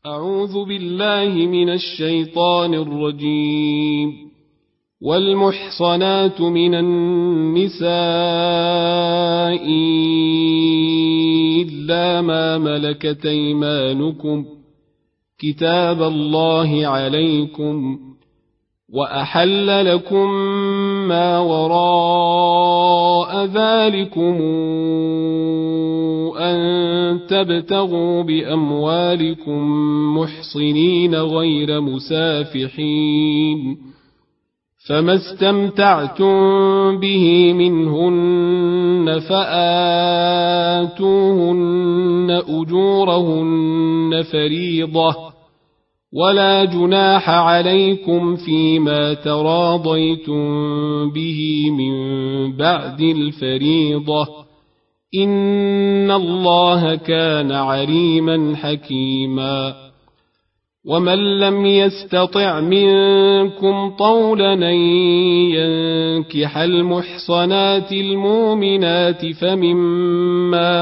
أعوذ بالله من الشيطان الرجيم. والمحصنات من النساء إلا ما ملكت أيمانكم كتاب الله عليكم، وأحل لكم ما وراء ذلكم أن تبتغوا بأموالكم محصنين غير مسافحين، فما استمتعتم به منهن فآتوهن أجورهن فريضة، ولا جناح عليكم فيما تراضيتم به من بعد الفريضة، إن الله كان عليما حكيما. ومن لم يستطع منكم طولا أن ينكح المحصنات المؤمنات فمما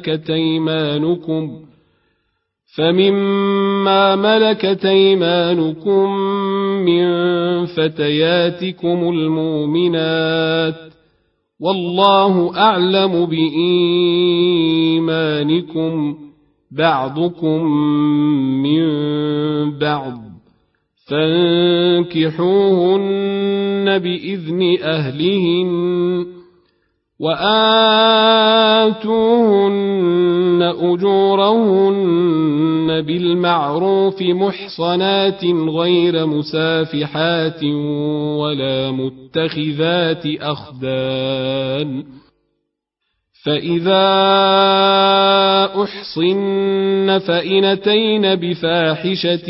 ملكت أيمانكم من فتياتكم المؤمنات، والله أعلم بإيمانكم بعضكم من بعض، فانكحوهن بإذن أهلهن، وآتوهن أجورهن بالمعروف محصنات غير مسافحات ولا متخذات أخدان، فإذا أحصن فإن أتين بفاحشة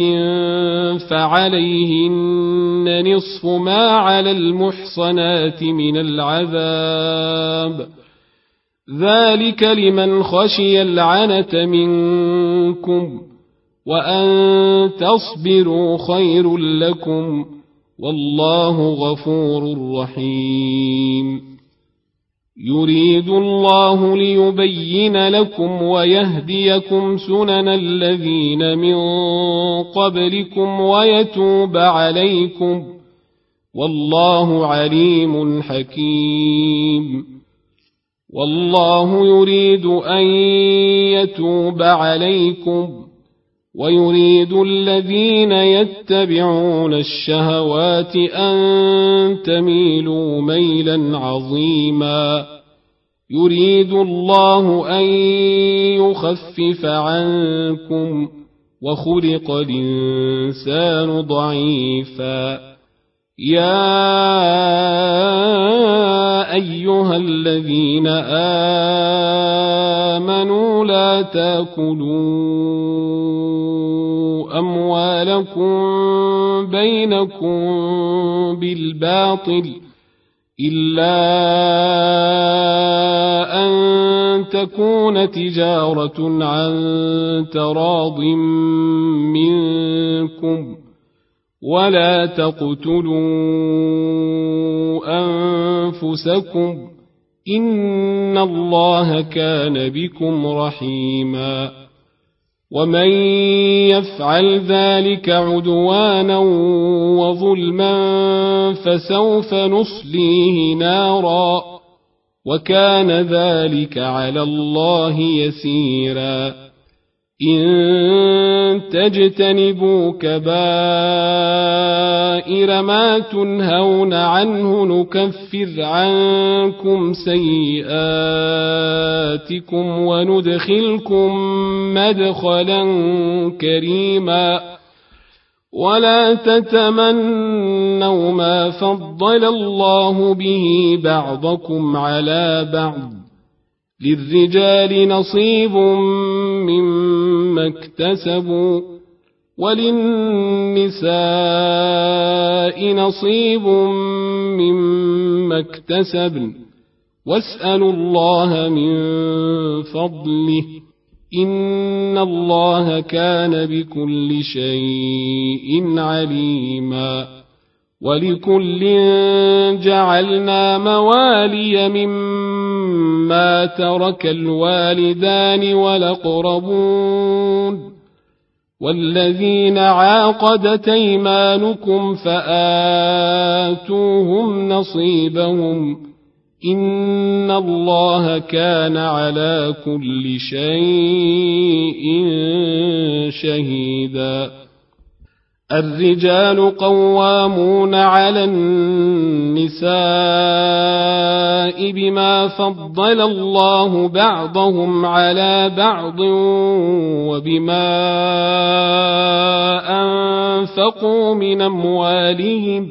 فعليهن نصف ما على المحصنات من العذاب، ذلك لمن خشي العنة منكم، وأن تصبروا خير لكم، والله غفور رحيم. يريد الله ليبين لكم ويهديكم سنن الذين من قبلكم ويتوب عليكم، والله عليم حكيم. والله يريد أن يتوب عليكم، ويريد الذين يتبعون الشهوات أن تميلوا ميلا عظيما. يريد الله أن يخفف عنكم، وخلق الإنسان ضعيفا. يا أيها الذين آمنوا لا تأكلوا أموالكم بينكم بالباطل إلا أن تكون تجارة عن تراض منكم، ولا تقتلوا أنفسكم، إن الله كان بكم رحيما. ومن يفعل ذلك عدوانا وظلما فسوف نصليه نارا، وكان ذلك على الله يسيرا. إن تجتنبوا كبائر ما تنهون عنه نكفر عنكم سيئاتكم وندخلكم مدخلا كريما. ولا تتمنوا ما فضل الله به بعضكم على بعض، للرجال نصيب مما اكتسبوا، وللنساء نصيب مما اكتسبن، واسألوا الله من فضله، إن الله كان بكل شيء عليما. ولكل جعلنا موالي مما ترك الوالدان والأقربون، والذين عاقدت أيمانكم فآتوهم نصيبهم إن الله كان على كل شيء شهيدا الرجال قوامون على النساء بما فضل الله بعضهم على بعض وبما أنفقوا من أموالهم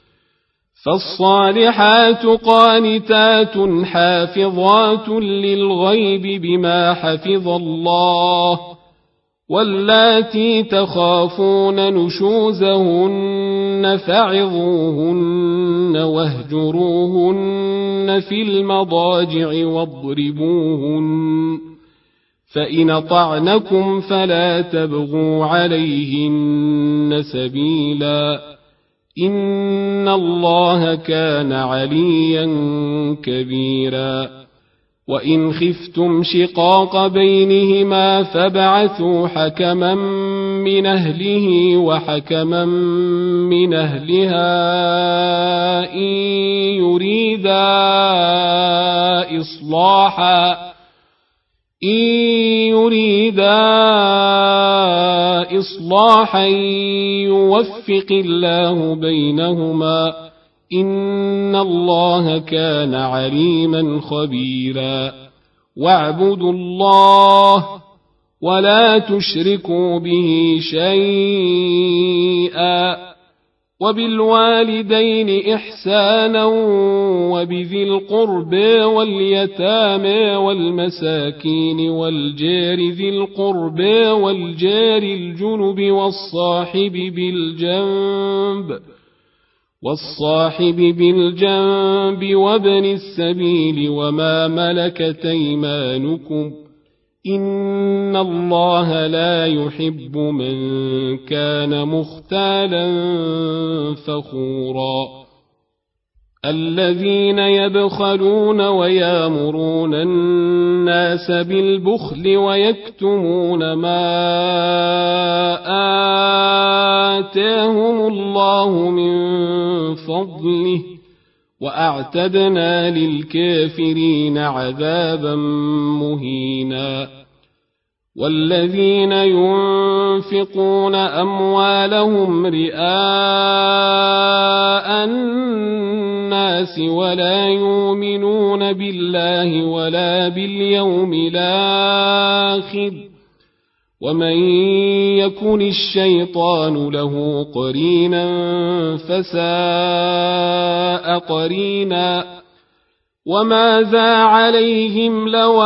فالصالحات قانتات حافظات للغيب بما حفظ الله واللاتي تخافون نشوزهن فعظوهن واهجروهن في المضاجع واضربوهن فإن أطعنكم فلا تبغوا عليهن سبيلا إن الله كان عليا كبيرا وإن خفتم شقاق بينهما فابعثوا حكما من أهله وحكما من أهلها إن يريدا إصلاحا يوفق الله بينهما إن الله كان عليما خبيرا واعبدوا الله ولا تشركوا به شيئا وبالوالدين إحسانا وبذي القرب واليتامى والمساكين والجار ذي القرب والجار الجنب والصاحب بالجنب وابن السبيل وما ملكت أيمانكم إن الله لا يحب من كان مختالا فخورا الذين يبخلون ويامرون الناس بالبخل ويكتمون ما آتاهم الله من فضله وأعتدنا للكافرين عذابا مهينا والذين ينفقون أموالهم رئاء الناس ولا يؤمنون بالله ولا باليوم الآخر ومن يكن الشيطان له قرينا فساء قرينا وماذا عليهم لو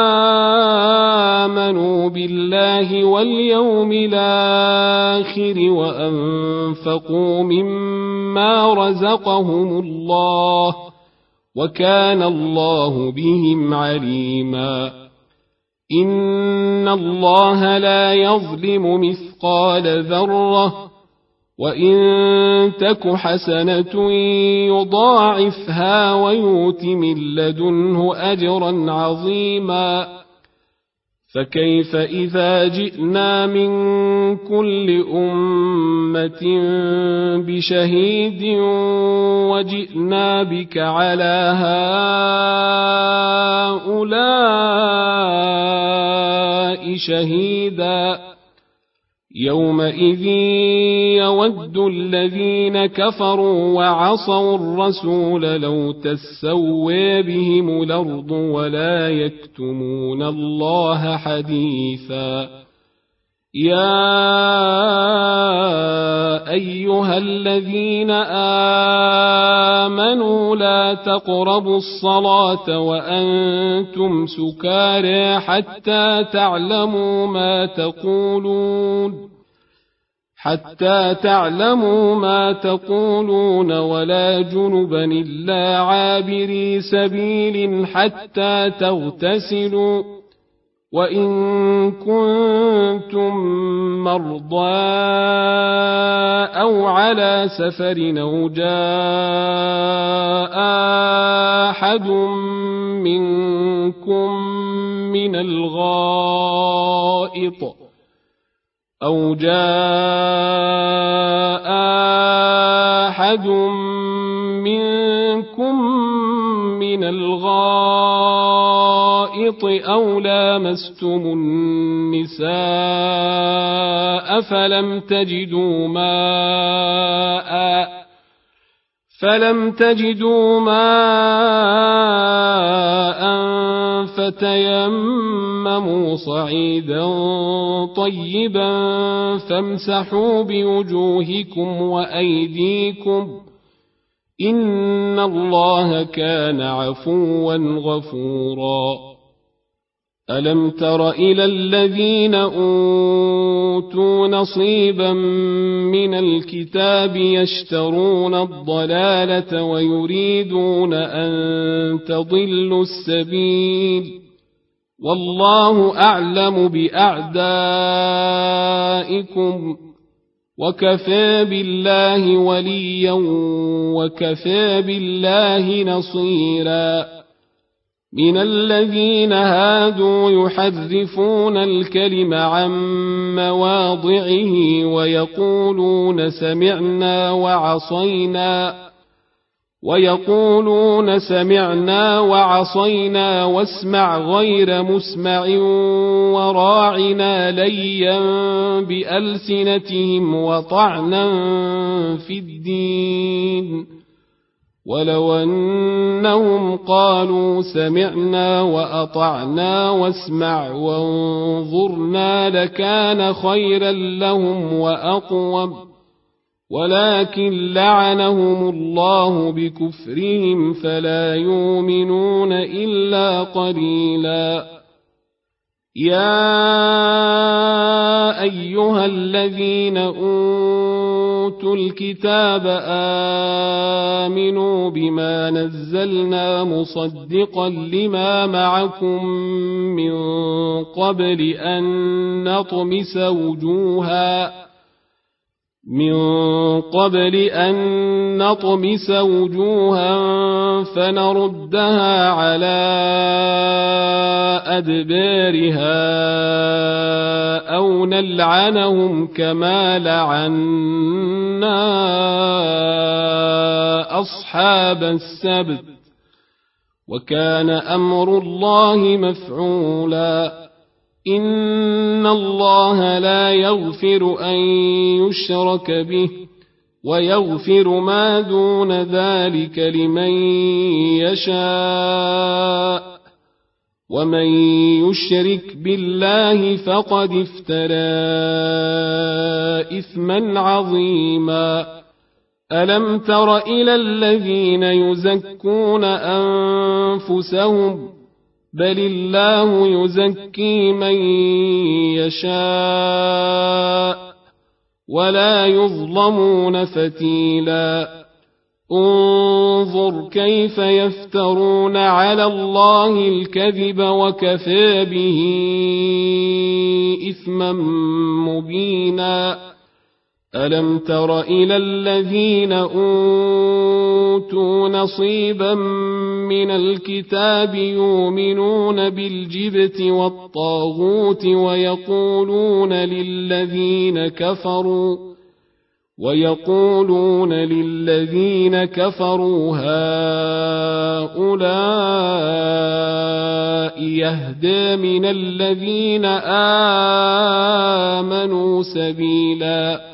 آمنوا بالله واليوم الآخر وأنفقوا مما رزقهم الله وكان الله بهم عليما إن الله لا يظلم مثقال ذرة وإن تك حسنة يضاعفها ويؤت من لدنه أجرا عظيما فكيف إذا جئنا من كل أمة بشهيد وجئنا بك على هؤلاء شهيدا يومئذ يود الذين كفروا وعصوا الرسول لو تسوي بهم الأرض ولا يكتمون الله حديثا يا أيها الذين آمنوا لا تقربوا الصلاة وأنتم سكارى حتى تعلموا ما تقولون ولا جنبا إلا عابري سبيل حتى تغتسلوا وإن كنتم مرضى أو على سفر أو جاء أحد منكم من الغائط أو جاء أحد منكم من الغائط أو لامستم النساء فلم تجدوا ماء فتيمموا صعيدا طيبا فامسحوا بوجوهكم وأيديكم إن الله كان عفوا غفورا ألم تر إلى الذين أوتوا نصيبا من الكتاب يشترون الضلالة ويريدون أن تضلوا السبيل والله أعلم بأعدائكم وكفى بالله وليا وكفى بالله نصيرا من الذين هادوا يحرفون الكلم عن مواضعه ويقولون سمعنا وعصينا واسمع غير مسمع وراعنا ليا بألسنتهم وطعنا في الدين ولو أنهم قالوا سمعنا وأطعنا واسمع وانظرنا لكان خيرا لهم وأقوم ولكن لعنهم الله بكفرهم فلا يؤمنون إلا قليلا يا أيها الذين أوتوا الكتاب آمنوا بما نزلنا مصدقا لما معكم من قبل أن نطمس وجوها فنردها على أدبارها أو نلعنهم كما لعنا أصحاب السبت وكان أمر الله مفعولا إن الله لا يغفر أن يشرك به ويغفر ما دون ذلك لمن يشاء ومن يشرك بالله فقد افترى إثما عظيما ألم تر إلى الذين يزكون أنفسهم بل الله يزكي من يشاء ولا يظلمون فتيلا انظر كيف يفترون على الله الكذب وكفى به إثما مبينا ألم تر إلى الذين أوتوا نصيبا من الكتاب يؤمنون بالجبت والطاغوت ويقولون للذين كفروا هؤلاء يهدى من الذين آمنوا سبيلا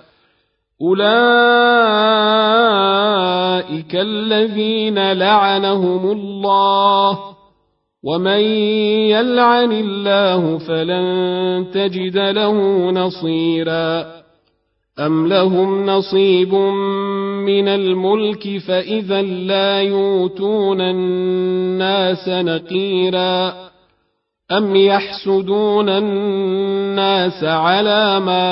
أولئك الذين لعنهم الله ومن يلعن الله فلن تجد له نصيرا أم لهم نصيب من الملك فإذا لا يؤتون الناس نقيرا أم يحسدون الناس على ما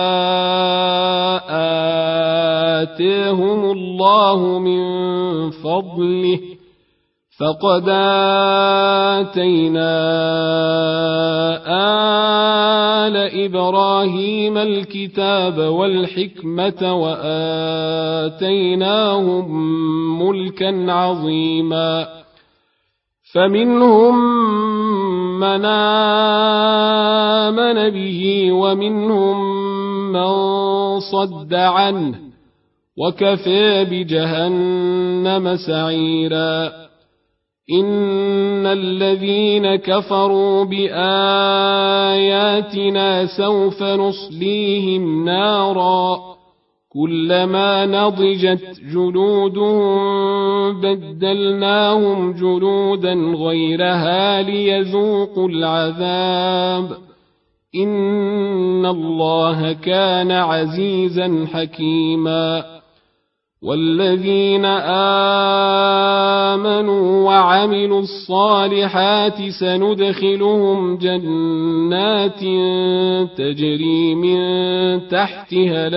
آتاهم الله من فضله فقد آتينا آل إبراهيم الكتاب والحكمة وآتيناهم ملكا عظيما فمنهم من آمن به ومنهم من صد عنه وكفى بجهنم سعيرا إن الذين كفروا بآياتنا سوف نصليهم نارا كلما نضجت جلودهم بدلناهم جلودا غيرها ليذوقوا العذاب إن الله كان عزيزا حكيما والذين آمنوا وعملوا الصالحات سندخلهم جنات تجري من تحتها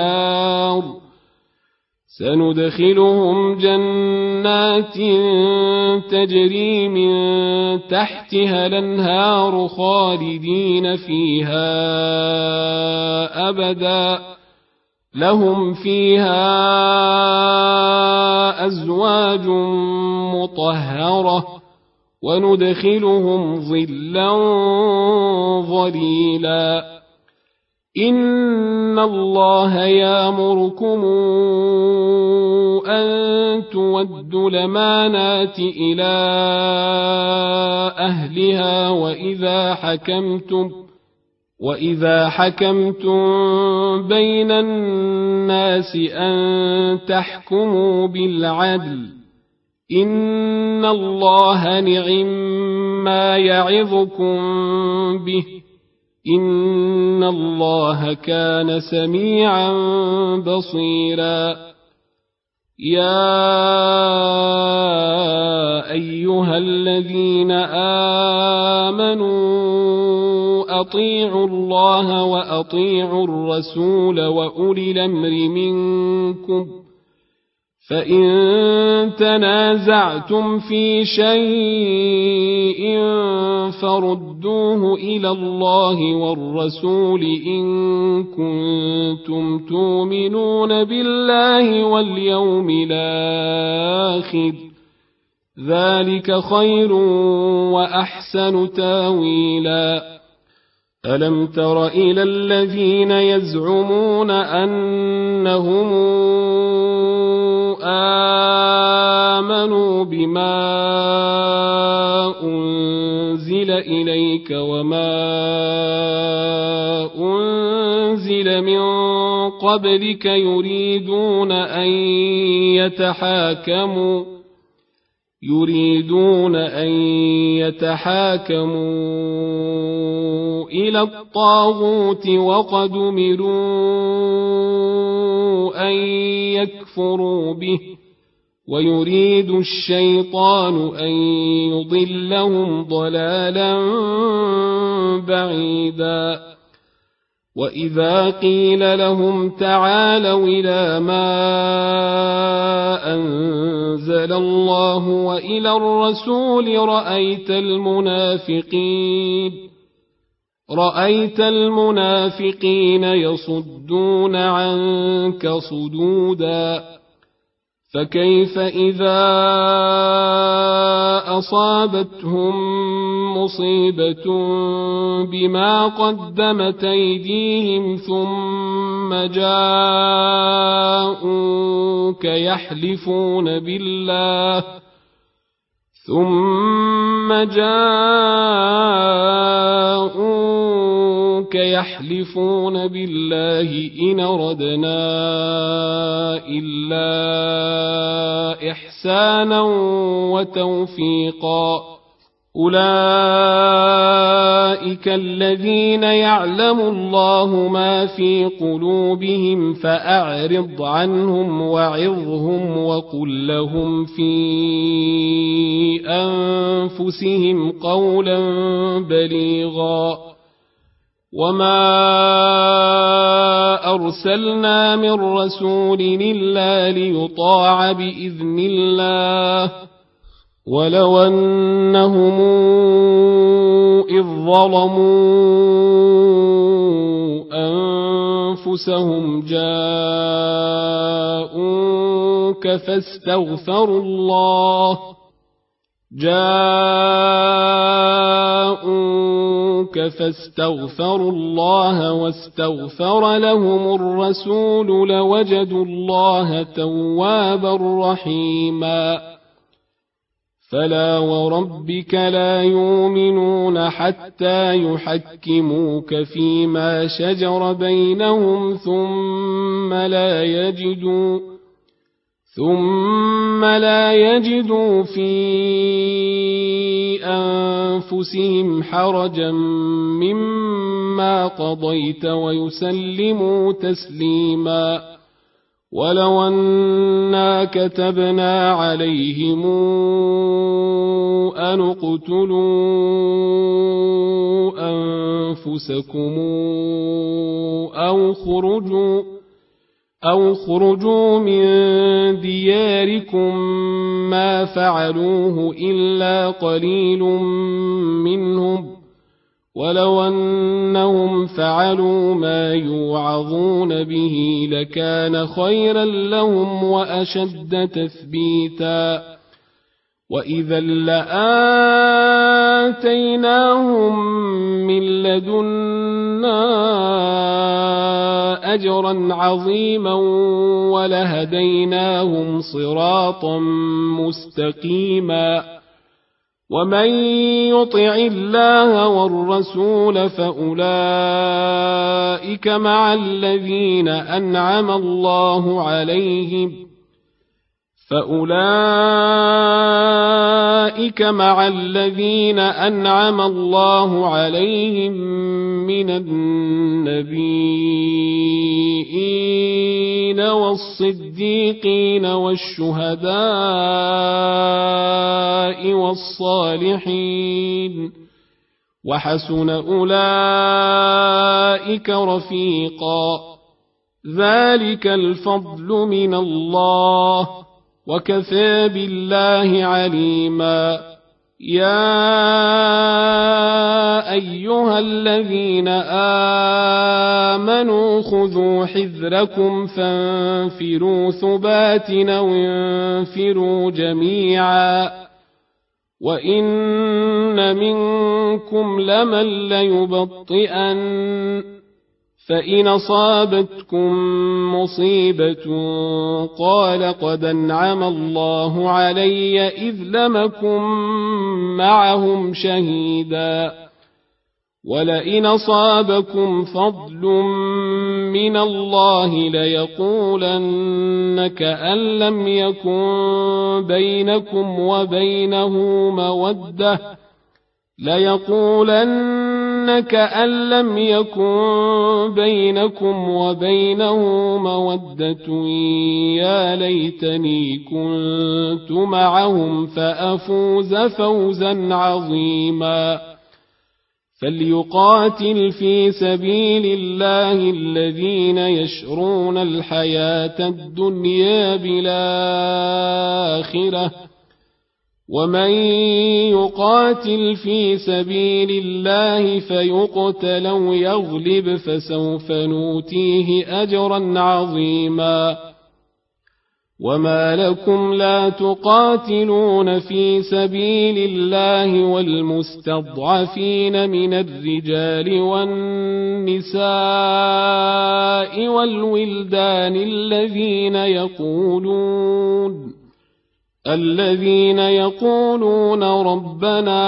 الأنهار خالدين فيها أبدا لهم فيها أزواج مطهرة وندخلهم ظلا ظليلا إن الله يأمركم أن تودوا الأمانات إلى أهلها وإذا حكمتم بين الناس أن تحكموا بالعدل إن الله نعما يعظكم به إن الله كان سميعا بصيرا يا أيها الذين آمنوا أطيعوا الله وأطيعوا الرسول وأولي الأمر منكم فإن تنازعتم في شيء فردوه إلى الله والرسول إن كنتم تؤمنون بالله واليوم الآخر ذلك خير وأحسن تاويلا ألم تر إلى الذين يزعمون أنهم آمنوا بما أنزل إليك وما أنزل من قبلك يريدون أن يتحاكموا إلى الطاغوت وقد أمروا أن يكفروا به ويريد الشيطان أن يضلهم ضلالا بعيدا وإذا قيل لهم تعالوا إلى ما أنزل الله وإلى الرسول رأيت المنافقين يصدون عنك صدودا فكيف إذا أصابتهم مصيبة بما قدمت أيديهم ثم جاءوك يحلفون بالله إن أردنا إلا إحسانا وتوفيقا أولئك الذين يعلم الله ما في قلوبهم فأعرض عنهم وعظهم وقل لهم في أنفسهم قولا بليغا وما أرسلنا من رسول إلا ليطاع بإذن الله ولو أنهم إذ ظلموا أنفسهم جاءوك فاستغفروا جاءوك فاستغفروا الله واستغفر لهم الرسول لوجدوا الله توابا رحيما فلا وربك لا يؤمنون حتى يحكموك فيما شجر بينهم ثم لا يجدوا في أنفسهم حرجا مما قضيت ويسلموا تسليما ولو أنا كتبنا عليهم أن اقتلوا أنفسكم أو خرجوا من دياركم ما فعلوه إلا قليل منهم ولو أنهم فعلوا ما يوعظون به لكان خيرا لهم وأشد تثبيتا وإذا لآتيناهم من لدنا أجرا عظيما ولهديناهم صراطا مستقيما ومن يطع الله والرسول فأولئك مع الذين أنعم الله عليهم من النبيين والصديقين والشهداء والصالحين وحسن أولئك رفيقا ذلك الفضل من الله وكفى بالله عليما يا أيها الذين آمنوا خذوا حذركم فانفروا ثبات أو انفروا جميعا وإن منكم لمن ليبطئن فإن أصابتكم مصيبة قال قد أنعم الله علي إذ لم أكن معهم شهيدا ولئن أصابكم فضل من الله ليقولن كأن لم يكن بينكم وبينه مودة يا ليتني كنت معهم فأفوز فوزا عظيما فليقاتل في سبيل الله الذين يشرون الحياة الدنيا بالآخرة ومن يقاتل في سبيل الله فيقتل أو يغلب فسوف نؤتيه أجرا عظيما وما لكم لا تقاتلون في سبيل الله والمستضعفين من الرجال والنساء والولدان الذين يقولون ربنا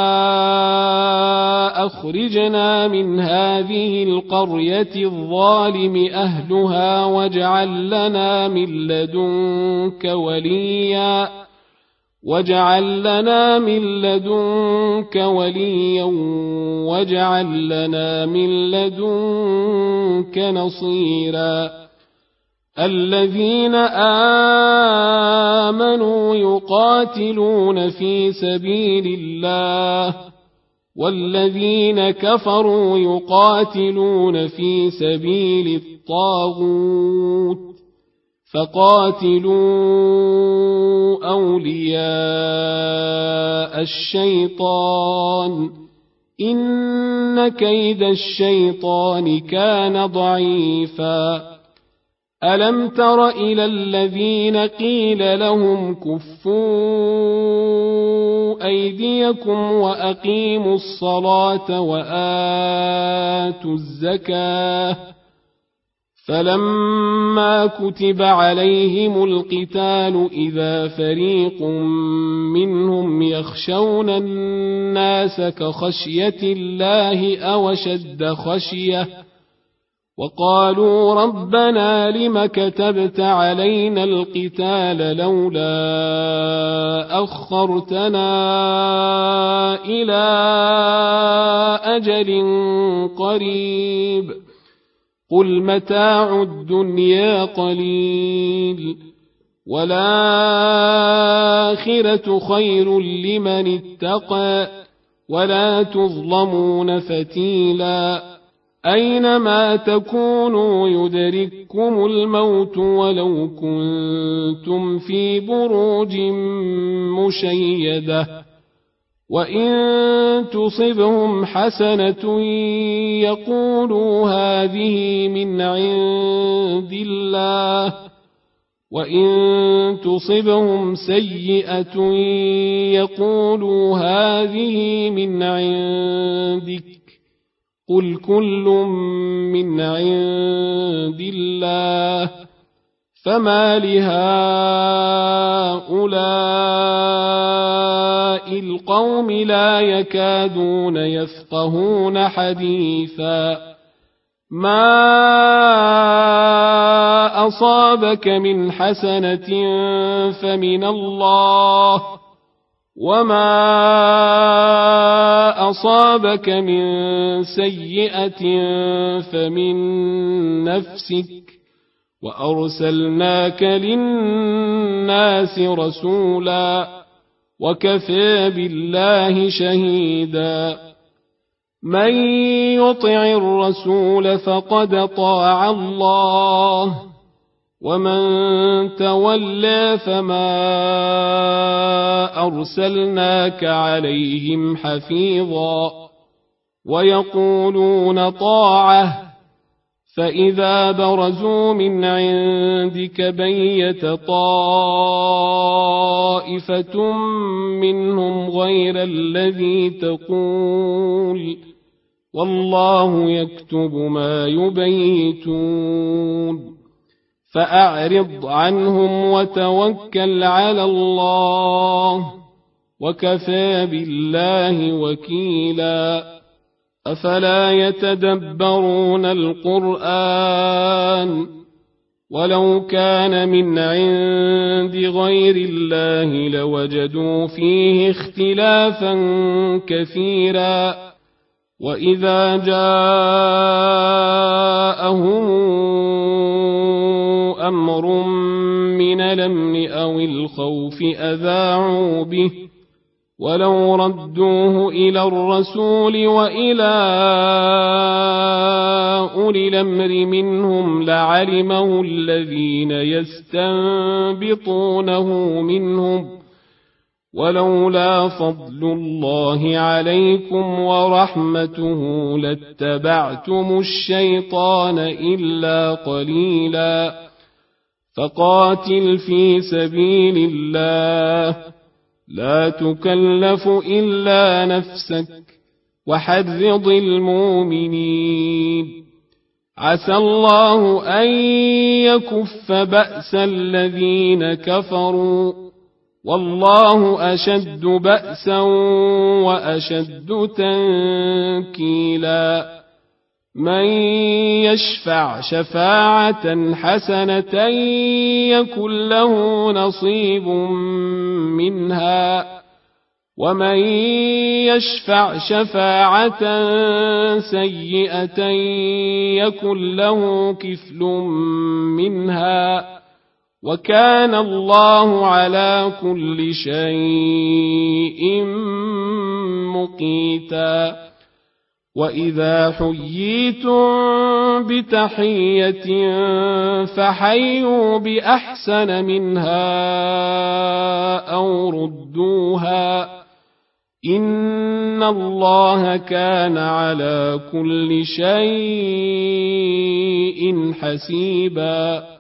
أخرجنا من هذه القرية الظالم أهلها واجعل لنا من لدنك وليا واجعل لنا من لدنك نصيرا الذين آمنوا يقاتلون في سبيل الله والذين كفروا يقاتلون في سبيل الطاغوت فقاتلوا أولياء الشيطان إن كيد الشيطان كان ضعيفا ألم تر إلى الذين قيل لهم كفوا أيديكم وأقيموا الصلاة وآتوا الزكاة فلما كتب عليهم القتال إذا فريق منهم يخشون الناس كخشية الله أو أشد خشية وقالوا ربنا لم كتبت علينا القتال لولا أخرتنا إلى أجل قريب قل متاع الدنيا قليل والآخرة خير لمن اتقى ولا تظلمون فتيلا أينما تكونوا يدرككم الموت ولو كنتم في بروج مشيدة وإن تصبهم حسنة يقولوا هذه من عند الله وإن تصبهم سيئة يقولوا هذه من عندك قل كل من عند الله فما لهؤلاء القوم لا يكادون يفقهون حديثا ما أصابك من حسنة فمن الله وما أصابك من سيئة فمن نفسك وأرسلناك للناس رسولا وكفى بالله شهيدا من يطع الرسول فقد طاع الله ومن تولى فما أرسلناك عليهم حفيظا ويقولون طاعة فإذا برزوا من عندك بيت طائفة منهم غير الذي تقول والله يكتب ما يبيتون فأعرض عنهم وتوكل على الله وكفى بالله وكيلا أفلا يتدبرون القرآن ولو كان من عند غير الله لوجدوا فيه اختلافا كثيرا وإذا جاءهم أمر من الأمن أو الخوف أذاعوا به ولو ردوه إلى الرسول وإلى أولي الأمر منهم لعلمه الذين يستنبطونه منهم ولولا فضل الله عليكم ورحمته لاتبعتم الشيطان إلا قليلا فقاتل في سبيل الله لا تكلف إلا نفسك وحرض المؤمنين عسى الله أن يكف بأس الذين كفروا والله أشد بأسا وأشد تنكيلا من يشفع شفاعة حسنة يكن له نصيب منها ومن يشفع شفاعة سيئة يكن له كفل منها وكان الله على كل شيء مقيتا وإذا حييتم بتحية فحيوا بأحسن منها أو ردوها إن الله كان على كل شيء حسيبا